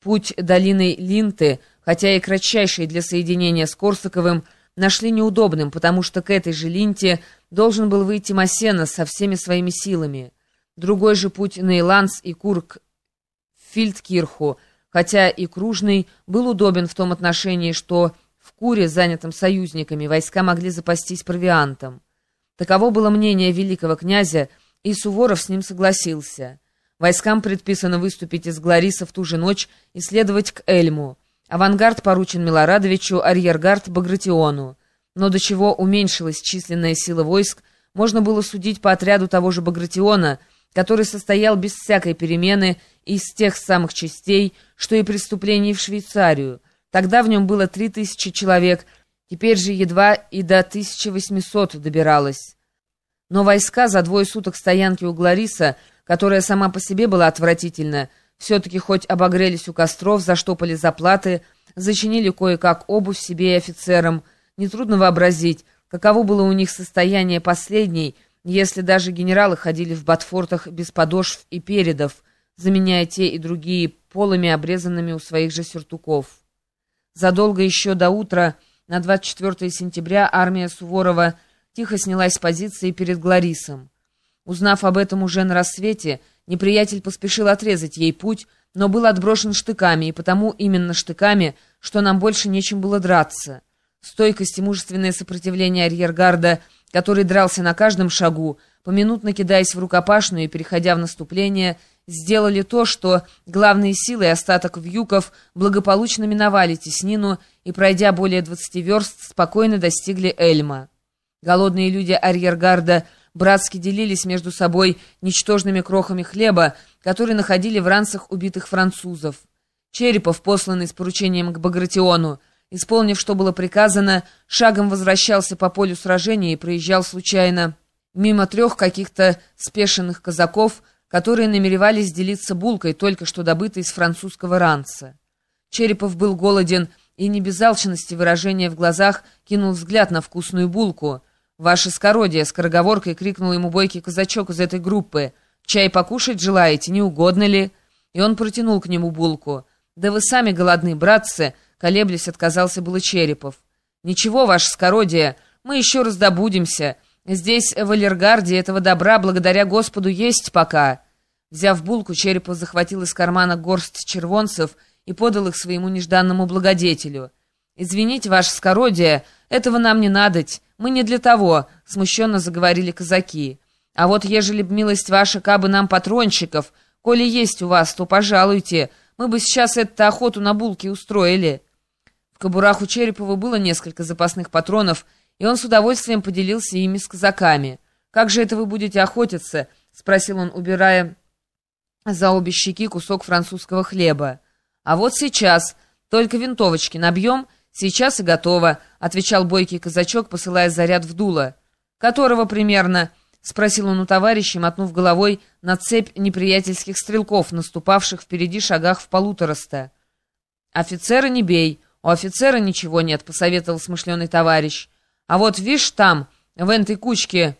путь долиной Линты, хотя и кратчайший для соединения с Корсаковым, нашли неудобным, потому что к этой же Линте должен был выйти Массена со всеми своими силами. Другой же путь на Иланс и Курк-Фильдкирху, хотя и кружный, был удобен в том отношении, что в Куре, занятом союзниками, войска могли запастись провиантом. Таково было мнение великого князя, и Суворов с ним согласился. Войскам предписано выступить из Глариса в ту же ночь и следовать к Эльму. Авангард поручен Милорадовичу, арьергард — Багратиону. Но до чего уменьшилась численная сила войск, можно было судить по отряду того же Багратиона, который состоял без всякой перемены из тех самых частей, что и преступлений в Швейцарию. Тогда в нем было 3000 человек, теперь же едва и до 1800 добиралось. Но войска за 2 суток стоянки у Глариса, которая сама по себе была отвратительна, все-таки хоть обогрелись у костров, заштопали заплаты, зачинили кое-как обувь себе и офицерам. Нетрудно вообразить, каково было у них состояние последней, если даже генералы ходили в ботфортах без подошв и передов, заменяя те и другие полами, обрезанными у своих же сюртуков. Задолго еще до утра, на 24 сентября, армия Суворова тихо снялась с позиции перед Гларисом. Узнав об этом уже на рассвете, неприятель поспешил отрезать ей путь, но был отброшен штыками, и потому именно штыками, что нам больше нечем было драться. Стойкость и мужественное сопротивление арьергарда, который дрался на каждом шагу, поминутно кидаясь в рукопашную и переходя в наступление, сделали то, что главные силы и остаток вьюков благополучно миновали теснину и, пройдя более 20 верст, спокойно достигли Эльма. Голодные люди арьергарда братски делились между собой ничтожными крохами хлеба, которые находили в ранцах убитых французов. Черепов, посланный с поручением к Багратиону, исполнив, что было приказано, шагом возвращался по полю сражения и проезжал случайно мимо 3 каких-то спешенных казаков, которые намеревались делиться булкой, только что добытой из французского ранца. Черепов был голоден и не без алчности выражения в глазах кинул взгляд на вкусную булку. «Ваше скородие!» — скороговоркой крикнул ему бойкий казачок из этой группы. «Чай покушать желаете, не угодно ли?» И он протянул к нему булку. «Да вы сами голодны, братцы!» — колеблясь, отказался было Черепов. «Ничего, ваше скородие, мы еще раздобудемся. Здесь, в Алергарде, этого добра, благодаря Господу, есть пока». Взяв булку, Черепов захватил из кармана горсть червонцев и подал их своему нежданному благодетелю. «Извините, ваше скородие, этого нам не надоть, мы не для того», — смущенно заговорили казаки. «А вот ежели б милость ваша, кабы нам патрончиков, коли есть у вас, то пожалуйте, мы бы сейчас эту охоту на булки устроили». В кобурах у Черепова было несколько запасных патронов, и он с удовольствием поделился ими с казаками. «Как же это вы будете охотиться?» — спросил он, убирая за обе щеки кусок французского хлеба. «А вот сейчас, только винтовочки набьем, сейчас и готово», — отвечал бойкий казачок, посылая заряд в дуло. «Которого примерно?» — спросил он у товарища, мотнув головой на цепь неприятельских стрелков, наступавших впереди шагах в 150. «Офицера не бей, у офицера ничего нет», — посоветовал смышленый товарищ. «А вот вишь там, в этой кучке,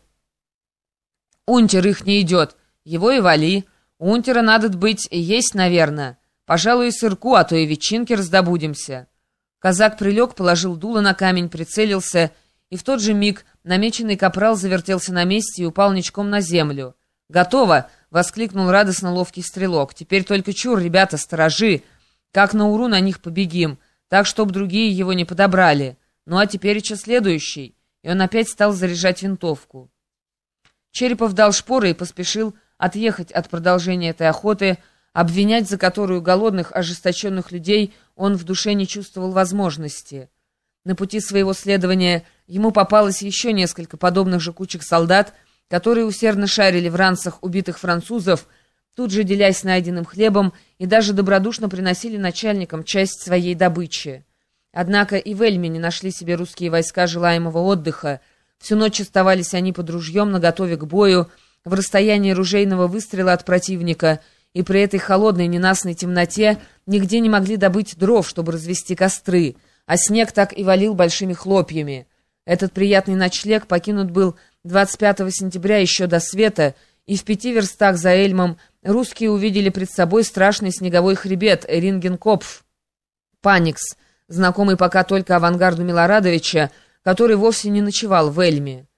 унтер их не идет, его и вали. У унтера надо быть и есть, наверное. Пожалуй, и сырку, а то и ветчинки раздобудемся». Казак прилег, положил дуло на камень, прицелился, и в тот же миг намеченный капрал завертелся на месте и упал ничком на землю. «Готово!» — воскликнул радостно ловкий стрелок. «Теперь только чур, ребята, сторожи! Как на уру на них побегим, так, чтоб другие его не подобрали. Ну а теперь еще следующий!» И он опять стал заряжать винтовку. Черепов дал шпоры и поспешил отъехать от продолжения этой охоты, обвинять за которую голодных, ожесточенных людей он в душе не чувствовал возможности. На пути своего следования ему попалось еще несколько подобных же кучек солдат, которые усердно шарили в ранцах убитых французов, тут же делясь найденным хлебом и даже добродушно приносили начальникам часть своей добычи. Однако и в Эльме не нашли себе русские войска желаемого отдыха. Всю ночь оставались они под ружьем наготове к бою, в расстоянии ружейного выстрела от противника, и при этой холодной ненастной темноте нигде не могли добыть дров, чтобы развести костры, а снег так и валил большими хлопьями. Этот приятный ночлег покинут был 25 сентября еще до света, и в 5 верстах за Эльмом русские увидели пред собой страшный снеговой хребет Эрингенкопф. Паникс, знакомый пока только авангарду Милорадовича, который вовсе не ночевал в Эльме.